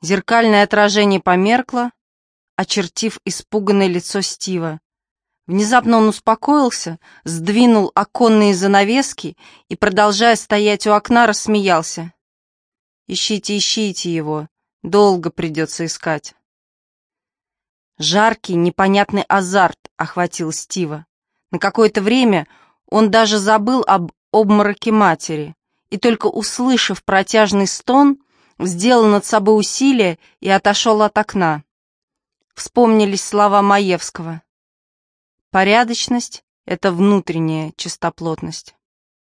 Зеркальное отражение померкло, очертив испуганное лицо Стива. Внезапно он успокоился, сдвинул оконные занавески и, продолжая стоять у окна, рассмеялся. «Ищите, ищите его, долго придется искать». Жаркий, непонятный азарт охватил Стива. На какое-то время он даже забыл об обмороке матери, и только услышав протяжный стон, сделал над собой усилие и отошел от окна. Вспомнились слова Маевского. «Порядочность — это внутренняя чистоплотность».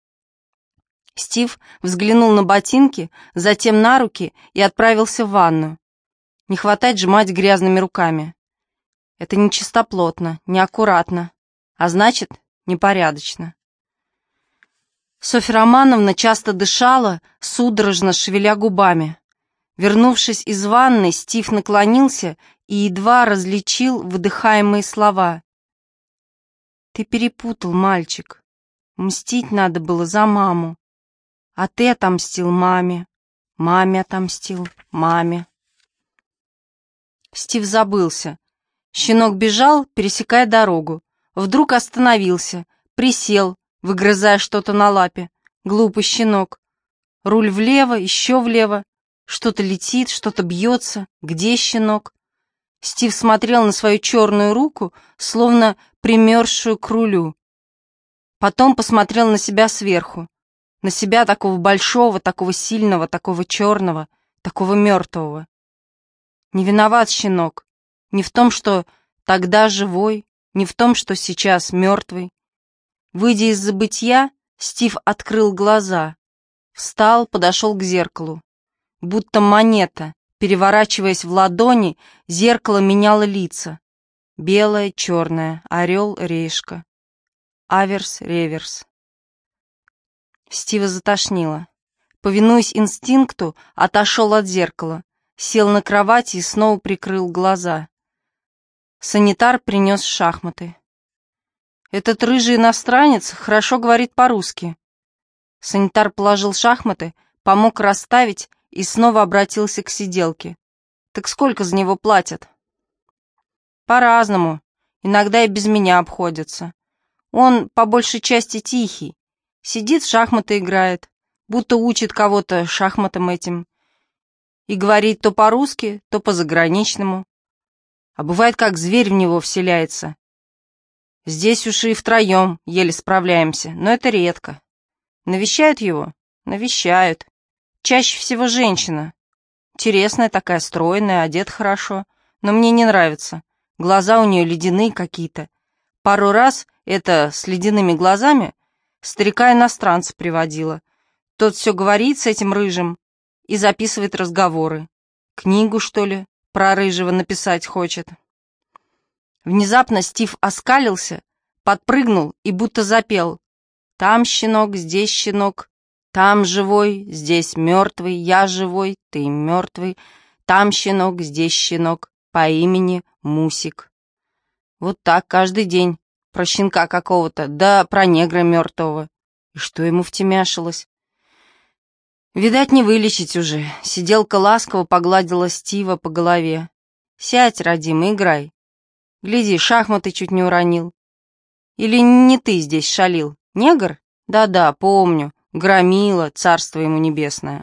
Стив взглянул на ботинки, затем на руки и отправился в ванну. Не хватать же мать грязными руками. Это не чистоплотно, неаккуратно, а значит, непорядочно. Софья Романовна часто дышала, судорожно шевеля губами. Вернувшись из ванной, Стив наклонился и едва различил выдыхаемые слова. «Ты перепутал, мальчик. Мстить надо было за маму. А ты отомстил маме. Маме отомстил, маме». Стив забылся. Щенок бежал, пересекая дорогу. Вдруг остановился, присел, выгрызая что-то на лапе. Глупый щенок. Руль влево, еще влево. Что-то летит, что-то бьется. Где щенок? Стив смотрел на свою черную руку, словно примерзшую к рулю. Потом посмотрел на себя сверху. На себя такого большого, такого сильного, такого черного, такого мертвого. Не виноват щенок. Не в том, что тогда живой, не в том, что сейчас мертвый. Выйдя из забытья, Стив открыл глаза. Встал, подошел к зеркалу. Будто монета, переворачиваясь в ладони, зеркало меняло лица. Белое, черное, орел, решка. Аверс, реверс. Стива затошнило. Повинуясь инстинкту, отошел от зеркала, сел на кровати и снова прикрыл глаза. Санитар принес шахматы. «Этот рыжий иностранец хорошо говорит по-русски». Санитар положил шахматы, помог расставить и снова обратился к сиделке. «Так сколько за него платят?» «По-разному. Иногда и без меня обходятся. Он по большей части тихий. Сидит, в шахматы играет, будто учит кого-то шахматам этим. И говорит то по-русски, то по-заграничному. А бывает, как зверь в него вселяется. Здесь уж и втроем еле справляемся, но это редко. Навещают его? Навещают. Чаще всего женщина. Интересная такая, стройная, одета хорошо, но мне не нравится. Глаза у нее ледяные какие-то. Пару раз это с ледяными глазами старика-иностранца приводила. Тот все говорит с этим рыжим и записывает разговоры. Книгу, что ли, про рыжего написать хочет. Внезапно Стив оскалился, подпрыгнул и будто запел. «Там щенок, здесь щенок, там живой, здесь мертвый, я живой, ты мертвый, там щенок, здесь щенок, по имени Мусик». Вот так каждый день, про щенка какого-то, да про негра мертвого. И что ему втемяшилось? Видать, не вылечить уже. Сиделка ласково погладила Стива по голове. «Сядь, родимый, играй. Гляди, шахматы чуть не уронил. Или не ты здесь шалил? Негр? Да-да, помню. Громила, царство ему небесное».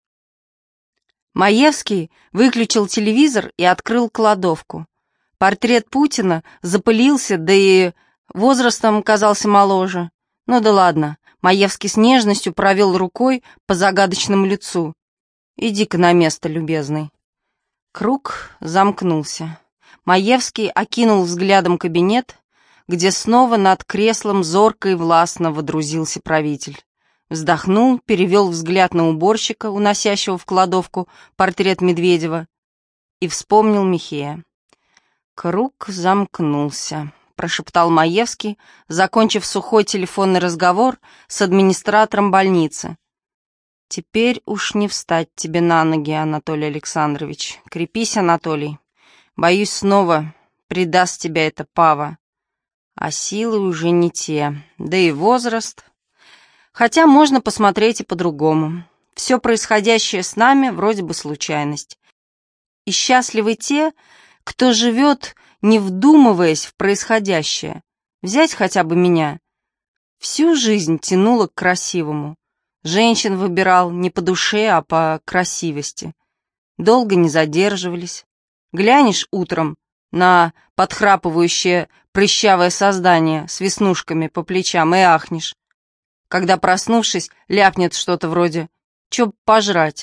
Маевский выключил телевизор и открыл кладовку. Портрет Путина запылился, да и возрастом казался моложе. Ну да ладно, Маевский с нежностью провел рукой по загадочному лицу. «Иди-ка на место, любезный». Круг замкнулся. Маевский окинул взглядом кабинет, где снова над креслом зорко и властно водрузился правитель. Вздохнул, перевел взгляд на уборщика, уносящего в кладовку портрет Медведева, и вспомнил Михея. «Круг замкнулся», — прошептал Маевский, закончив сухой телефонный разговор с администратором больницы. «Теперь уж не встать тебе на ноги, Анатолий Александрович. Крепись, Анатолий. Боюсь, снова предаст тебя эта пава. А силы уже не те, да и возраст. Хотя можно посмотреть и по-другому. Все происходящее с нами вроде бы случайность. И счастливы те, кто живет, не вдумываясь в происходящее. Взять хотя бы меня. Всю жизнь тянуло к красивому. Женщин выбирал не по душе, а по красивости. Долго не задерживались. Глянешь утром на подхрапывающее прыщавое создание с веснушками по плечам и ахнешь, когда, проснувшись, ляпнет что-то вроде «Чё пожрать?».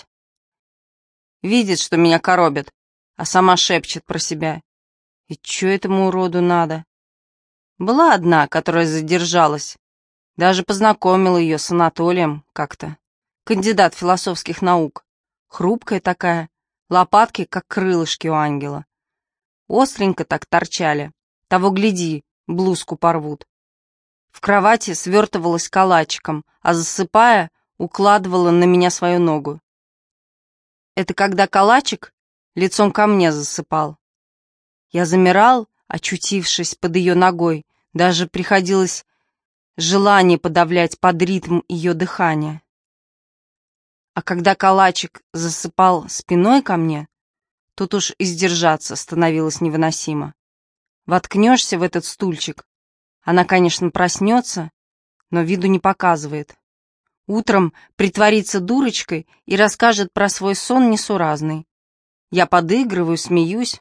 Видит, что меня коробят, а сама шепчет про себя: «И чё этому уроду надо?». Была одна, которая задержалась. Даже познакомила ее с Анатолием как-то. Кандидат философских наук. Хрупкая такая, лопатки, как крылышки у ангела. Остренько так торчали. Того гляди, блузку порвут. В кровати свертывалась калачиком, а засыпая, укладывала на меня свою ногу. Это когда калачик лицом ко мне засыпал. Я замирал, очутившись под ее ногой, даже приходилось желание подавлять под ритм ее дыхания. А когда калачик засыпал спиной ко мне, тут уж и сдержаться становилось невыносимо. Воткнешься в этот стульчик, она, конечно, проснется, но виду не показывает. Утром притворится дурочкой и расскажет про свой сон несуразный. Я подыгрываю, смеюсь.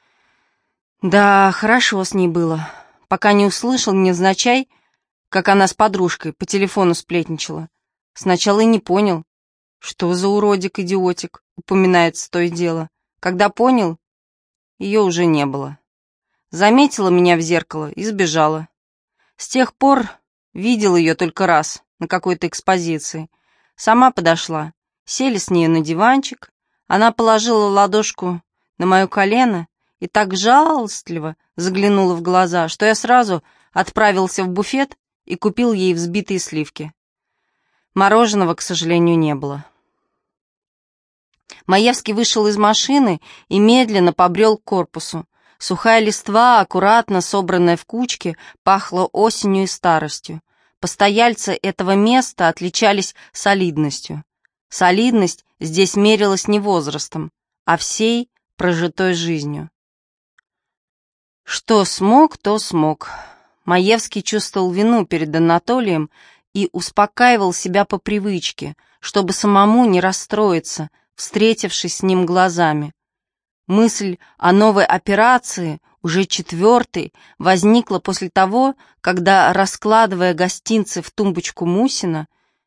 Да, хорошо с ней было, пока не услышал невзначай, как она с подружкой по телефону сплетничала. Сначала и не понял, что за уродик-идиотик упоминается то и дело. Когда понял, ее уже не было. Заметила меня в зеркало и сбежала. С тех пор видел ее только раз на какой-то экспозиции. Сама подошла, сели с ней на диванчик, она положила ладошку на мое колено и так жалостливо заглянула в глаза, что я сразу отправился в буфет и купил ей взбитые сливки. Мороженого, к сожалению, не было. Маевский вышел из машины и медленно побрел к корпусу. Сухая листва, аккуратно собранная в кучки, пахла осенью и старостью. Постояльцы этого места отличались солидностью. Солидность здесь мерилась не возрастом, а всей прожитой жизнью. Что смог, то смог. Маевский чувствовал вину перед Анатолием и успокаивал себя по привычке, чтобы самому не расстроиться, встретившись с ним глазами. Мысль о новой операции, уже 4-й, возникла после того, когда, раскладывая гостинцы в тумбочку Мусина,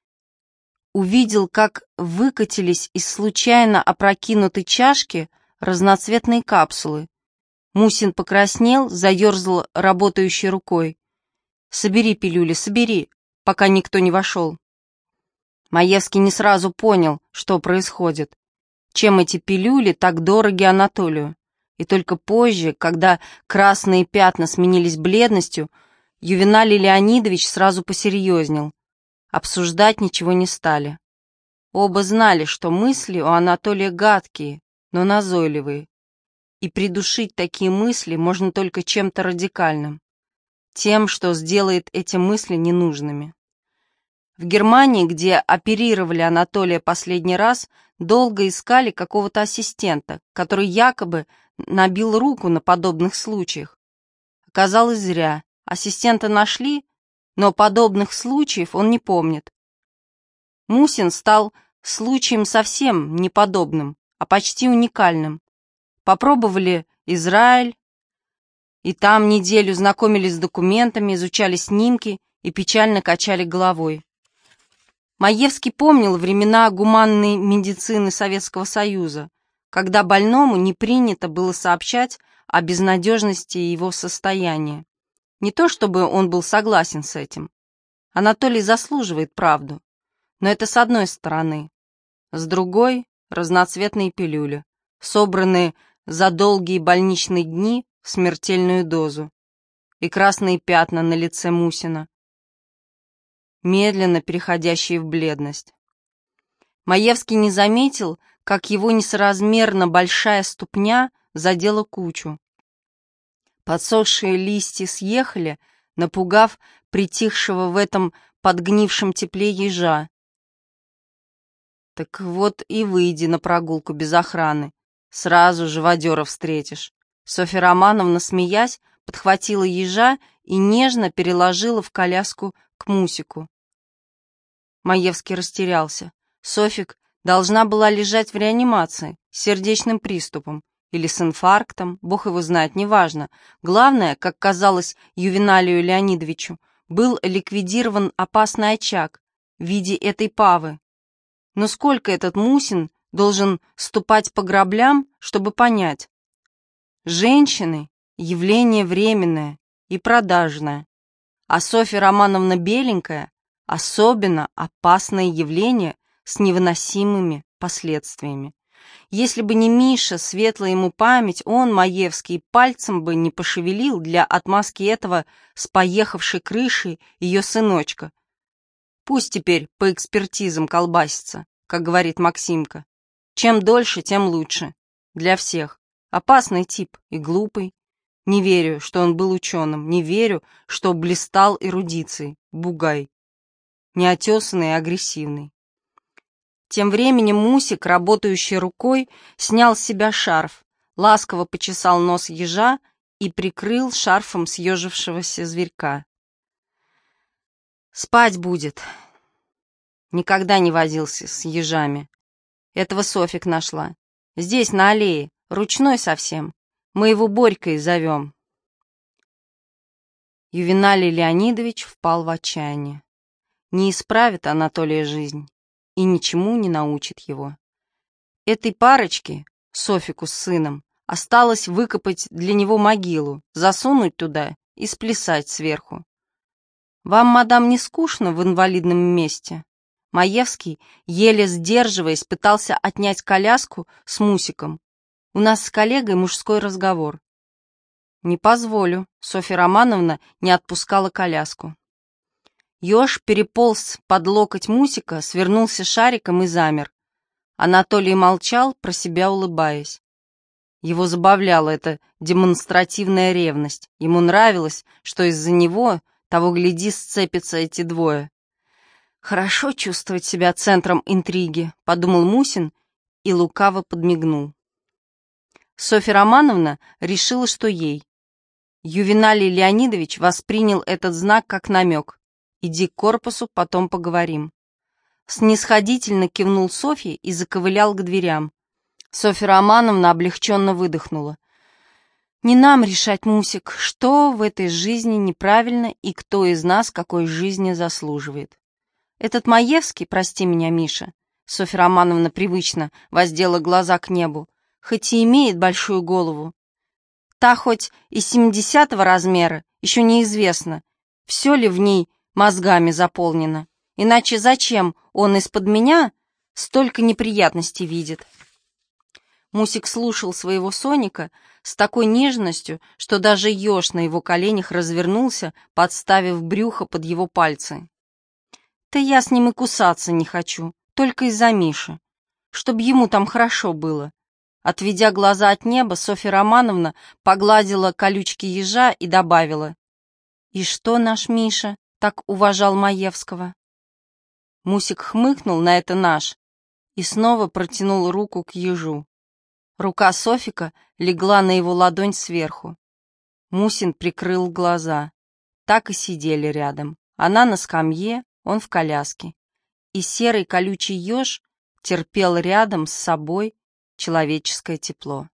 увидел, как выкатились из случайно опрокинутой чашки разноцветные капсулы. Мусин покраснел, заерзал работающей рукой. «Собери пилюли, собери, пока никто не вошел». Маевский не сразу понял, что происходит, чем эти пилюли так дороги Анатолию. И только позже, когда красные пятна сменились бледностью, Ювеналий Леонидович сразу посерьезнел. Обсуждать ничего не стали. Оба знали, что мысли у Анатолия гадкие, но назойливые. И придушить такие мысли можно только чем-то радикальным. Тем, что сделает эти мысли ненужными. В Германии, где оперировали Анатолия последний раз, долго искали какого-то ассистента, который якобы набил руку на подобных случаях. Оказалось, зря. Ассистента нашли, но подобных случаев он не помнит. Мусин стал случаем совсем неподобным, а почти уникальным. Попробовали Израиль, и там неделю знакомились с документами, изучали снимки и печально качали головой. Маевский помнил времена гуманной медицины Советского Союза, когда больному не принято было сообщать о безнадежности его состояния. Не то чтобы он был согласен с этим. Анатолий заслуживает правду, но это с одной стороны. С другой — разноцветные пилюли, собранные за долгие больничные дни в смертельную дозу, и красные пятна на лице Мусина, медленно переходящие в бледность. Маевский не заметил, как его несоразмерно большая ступня задела кучу. Подсохшие листья съехали, напугав притихшего в этом подгнившем тепле ежа. Так вот и выйди на прогулку без охраны, Сразу живодера встретишь. Софья Романовна, смеясь, подхватила ежа и нежно переложила в коляску к Мусику. Маевский растерялся. Софик должна была лежать в реанимации с сердечным приступом или с инфарктом, бог его знает, неважно. Главное, как казалось Ювеналию Леонидовичу, был ликвидирован опасный очаг в виде этой павы. Но сколько этот Мусин должен ступать по граблям, чтобы понять? Женщины — явление временное и продажное, а Софья Романовна беленькая — особенно опасное явление с невыносимыми последствиями. Если бы не Миша, светлая ему память, он, Маевский, пальцем бы не пошевелил для отмазки этого с поехавшей крышей ее сыночка. Пусть теперь по экспертизам колбасится, как говорит Максимка. Чем дольше, тем лучше. Для всех. Опасный тип и глупый. Не верю, что он был ученым, не верю, что блистал эрудицией. Бугай. Неотесанный и агрессивный. Тем временем Мусик, работающий рукой, снял с себя шарф, ласково почесал нос ежа и прикрыл шарфом съежившегося зверька. Спать будет. Никогда не возился с ежами. Этого Софик нашла. Здесь, на аллее, ручной совсем. Мы его Борькой зовем. Ювеналий Леонидович впал в отчаяние. Не исправит Анатолия жизнь и ничему не научит его. Этой парочке, Софику с сыном, осталось выкопать для него могилу, засунуть туда и сплясать сверху. «Вам, мадам, не скучно в инвалидном месте?» Маевский, еле сдерживаясь, пытался отнять коляску с Мусиком. «У нас с коллегой мужской разговор». «Не позволю», — Софья Романовна не отпускала коляску. Еж переполз под локоть Мусика, свернулся шариком и замер. Анатолий молчал, про себя улыбаясь. Его забавляла эта демонстративная ревность. Ему нравилось, что из-за него, того гляди, сцепятся эти двое. «Хорошо чувствовать себя центром интриги», — подумал Мусин и лукаво подмигнул. Софья Романовна решила, что ей. Ювеналий Леонидович воспринял этот знак как намек. «Иди к корпусу, потом поговорим». Снисходительно кивнул Софье и заковылял к дверям. Софья Романовна облегченно выдохнула. «Не нам решать, Мусик, что в этой жизни неправильно и кто из нас какой жизни заслуживает. Этот Маевский, прости меня, Миша», Софья Романовна привычно воздела глаза к небу, «хоть и имеет большую голову. Та хоть и 70-го размера, еще неизвестно, все ли в ней мозгами заполнено. Иначе зачем он из-под меня столько неприятностей видит?» Мусик слушал своего Соника с такой нежностью, что даже еж на его коленях развернулся, подставив брюхо под его пальцы. «Да я с ним и кусаться не хочу, только из-за Миши. Чтоб ему там хорошо было». Отведя глаза от неба, Софья Романовна погладила колючки ежа и добавила: «И что наш Миша так уважал Маевского?» Мусик хмыкнул на это «наш» и снова протянул руку к ежу. Рука Софика легла на его ладонь сверху. Мусин прикрыл глаза. Так и сидели рядом. Она на скамье, он в коляске. И серый колючий еж терпел рядом с собой человеческое тепло.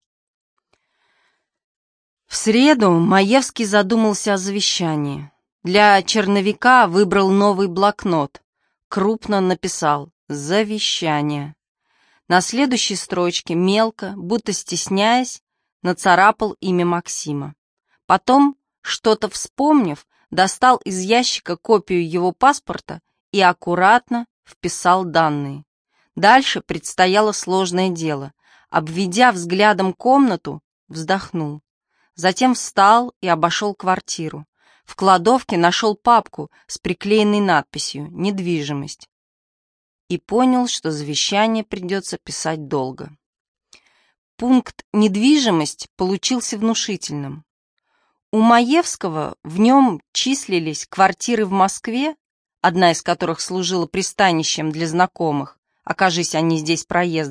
В среду Маевский задумался о завещании. Для черновика выбрал новый блокнот. Крупно написал «Завещание». На следующей строчке мелко, будто стесняясь, нацарапал имя Максима. Потом, что-то вспомнив, достал из ящика копию его паспорта и аккуратно вписал данные. Дальше предстояло сложное дело. Обведя взглядом комнату, вздохнул. Затем встал и обошел квартиру. В кладовке нашел папку с приклеенной надписью «Недвижимость». И понял, что завещание придется писать долго. Пункт «Недвижимость» получился внушительным. У Маевского в нем числились квартиры в Москве, одна из которых служила пристанищем для знакомых, окажись они здесь проездом,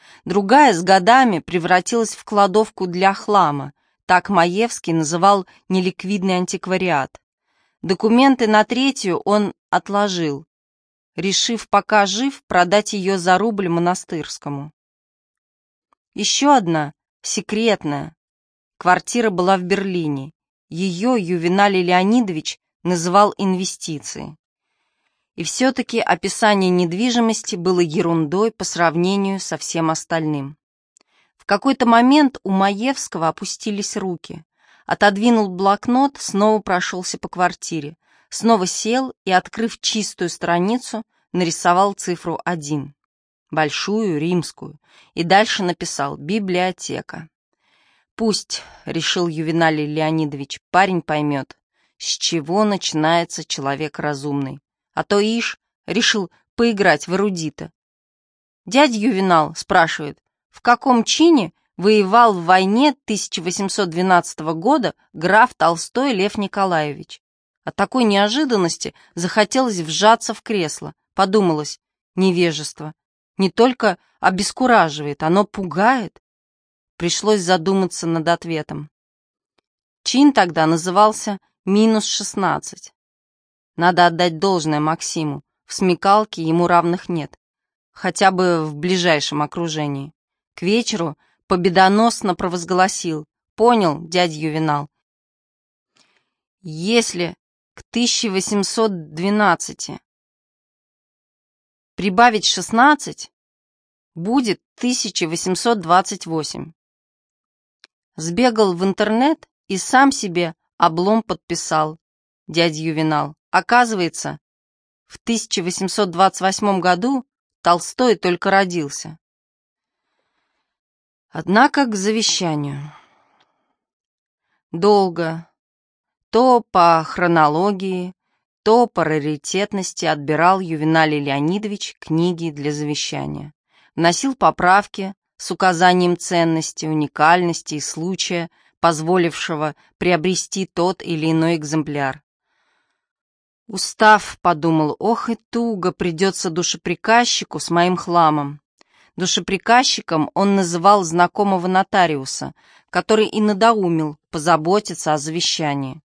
Другая с годами превратилась в кладовку для хлама. Так Маевский называл неликвидный антиквариат. Документы на третью он отложил, решив, пока жив, продать ее за рубль монастырскому. Еще одна, секретная, квартира была в Берлине. Ее Ювеналий Леонидович называл инвестицией. И все-таки описание недвижимости было ерундой по сравнению со всем остальным. В какой-то момент у Маевского опустились руки. Отодвинул блокнот, снова прошелся по квартире, снова сел и, открыв чистую страницу, нарисовал цифру 1, большую, римскую, и дальше написал «библиотека». «Пусть», — решил Ювеналий Леонидович, — «парень поймет, с чего начинается человек разумный. А то ишь, решил поиграть в эрудита». «Дядя Ювенал», — спрашивает, — «в каком чине воевал в войне 1812 года граф Толстой Лев Николаевич?» От такой неожиданности захотелось вжаться в кресло. Подумалось, невежество не только обескураживает, оно пугает. Пришлось задуматься над ответом. Чин тогда назывался -16. Надо отдать должное Максиму, в смекалке ему равных нет, хотя бы в ближайшем окружении. К вечеру победоносно провозгласил: «Понял, дядя Ювенал, если к 1812 прибавить 16, будет 1828. Сбегал в интернет и сам себе облом подписал, дядя Ювенал. Оказывается, в 1828 году Толстой только родился. Однако к завещанию. Долго, то по хронологии, то по раритетности отбирал Ювеналий Леонидович книги для завещания. Вносил поправки с указанием ценности, уникальности и случая, позволившего приобрести тот или иной экземпляр. Устав, подумал, ох и туго придется душеприказчику с моим хламом. Душеприказчиком он называл знакомого нотариуса, который и надоумил позаботиться о завещании.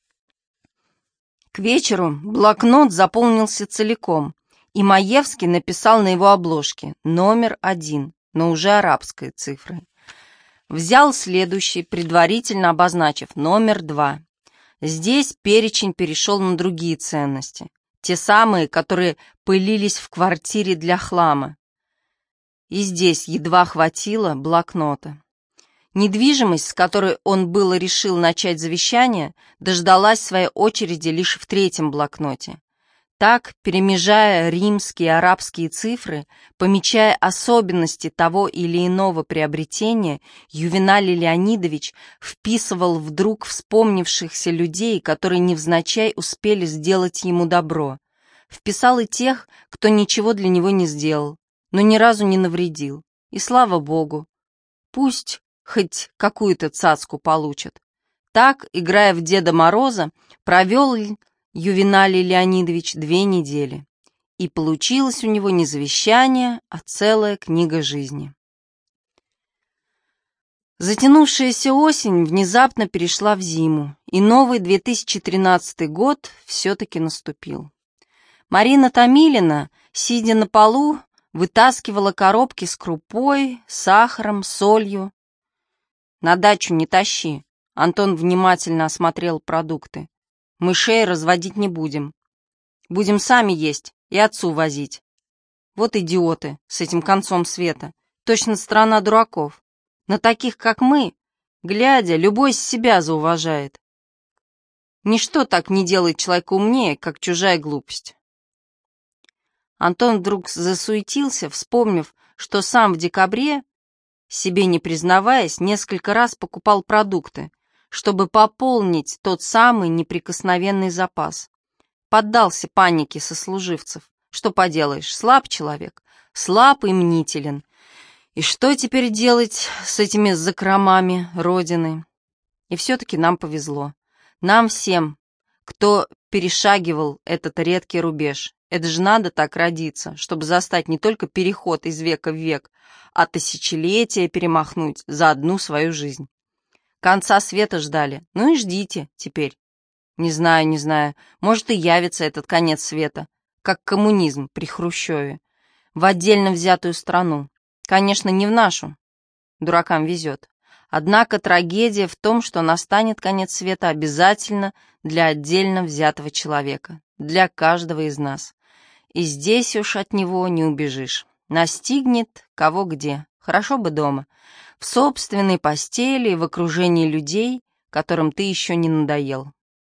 К вечеру блокнот заполнился целиком, и Маевский написал на его обложке номер 1, но уже арабской цифрой. Взял следующий, предварительно обозначив номер 2. Здесь перечень перешел на другие ценности, те самые, которые пылились в квартире для хлама. И здесь едва хватило блокнота. Недвижимость, с которой он было решил начать завещание, дождалась своей очереди лишь в 3-м блокноте. Так, перемежая римские и арабские цифры, помечая особенности того или иного приобретения, Ювеналий Леонидович вписывал вдруг вспомнившихся людей, которые невзначай успели сделать ему добро. Вписал и тех, кто ничего для него не сделал, но ни разу не навредил. И слава богу, пусть хоть какую-то цацку получат. Так, играя в Деда Мороза, провел Ювеналий Леонидович 2 недели. И получилось у него не завещание, а целая книга жизни. Затянувшаяся осень внезапно перешла в зиму, и новый 2013 год все-таки наступил. Марина Томилина, сидя на полу, вытаскивала коробки с крупой, сахаром, солью. «На дачу не тащи», — Антон внимательно осмотрел продукты. «Мышей разводить не будем. Будем сами есть и отцу возить. Вот идиоты с этим концом света. Точно страна дураков. На таких, как мы, глядя, любой себя зауважает. Ничто так не делает человека умнее, как чужая глупость». Антон вдруг засуетился, вспомнив, что сам в декабре, себе не признаваясь, несколько раз покупал продукты, чтобы пополнить тот самый неприкосновенный запас. Поддался панике сослуживцев. Что поделаешь, слаб человек, слаб и мнителен. И что теперь делать с этими закромами Родины? И все-таки нам повезло. Нам всем, кто перешагивал этот редкий рубеж. Это же надо так родиться, чтобы застать не только переход из века в век, а тысячелетия перемахнуть за одну свою жизнь. Конца света ждали, ну и ждите теперь. Не знаю, не знаю, может и явится этот конец света, как коммунизм при Хрущеве, в отдельно взятую страну. Конечно, не в нашу, дуракам везет. Однако трагедия в том, что настанет конец света обязательно для отдельно взятого человека, для каждого из нас. И здесь уж от него не убежишь. Настигнет кого где, хорошо бы дома, в собственной постели и в окружении людей, которым ты еще не надоел.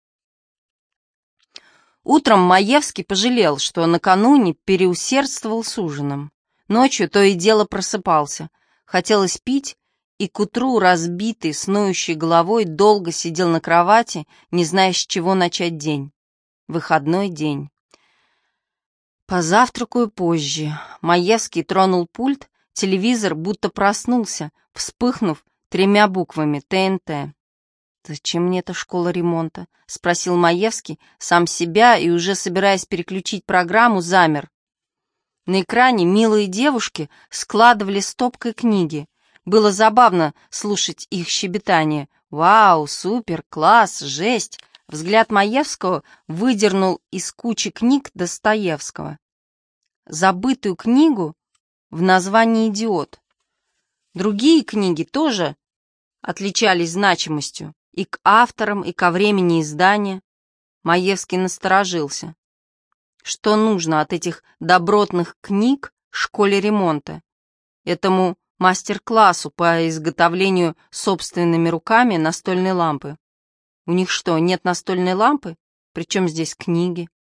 Утром Маевский пожалел, что накануне переусердствовал с ужином. Ночью то и дело просыпался. Хотелось пить, и к утру, разбитый, с ноющей головой, долго сидел на кровати, не зная, с чего начать день. Выходной день. Позавтракаю позже. Маевский тронул пульт, телевизор будто проснулся, вспыхнув 3 буквами ТНТ. «Зачем мне эта школа ремонта?» — спросил Маевский, сам себя, и уже собираясь переключить программу, замер. На экране милые девушки складывали стопкой книги. Было забавно слушать их щебетание. «Вау, супер, класс, жесть!» Взгляд Маевского выдернул из кучи книг Достоевского. Забытую книгу в названии «Идиот». Другие книги тоже отличались значимостью и к авторам, и ко времени издания. Маевский насторожился. Что нужно от этих добротных книг школе ремонта? Этому мастер-классу по изготовлению собственными руками настольной лампы. У них что, нет настольной лампы? Причем здесь книги?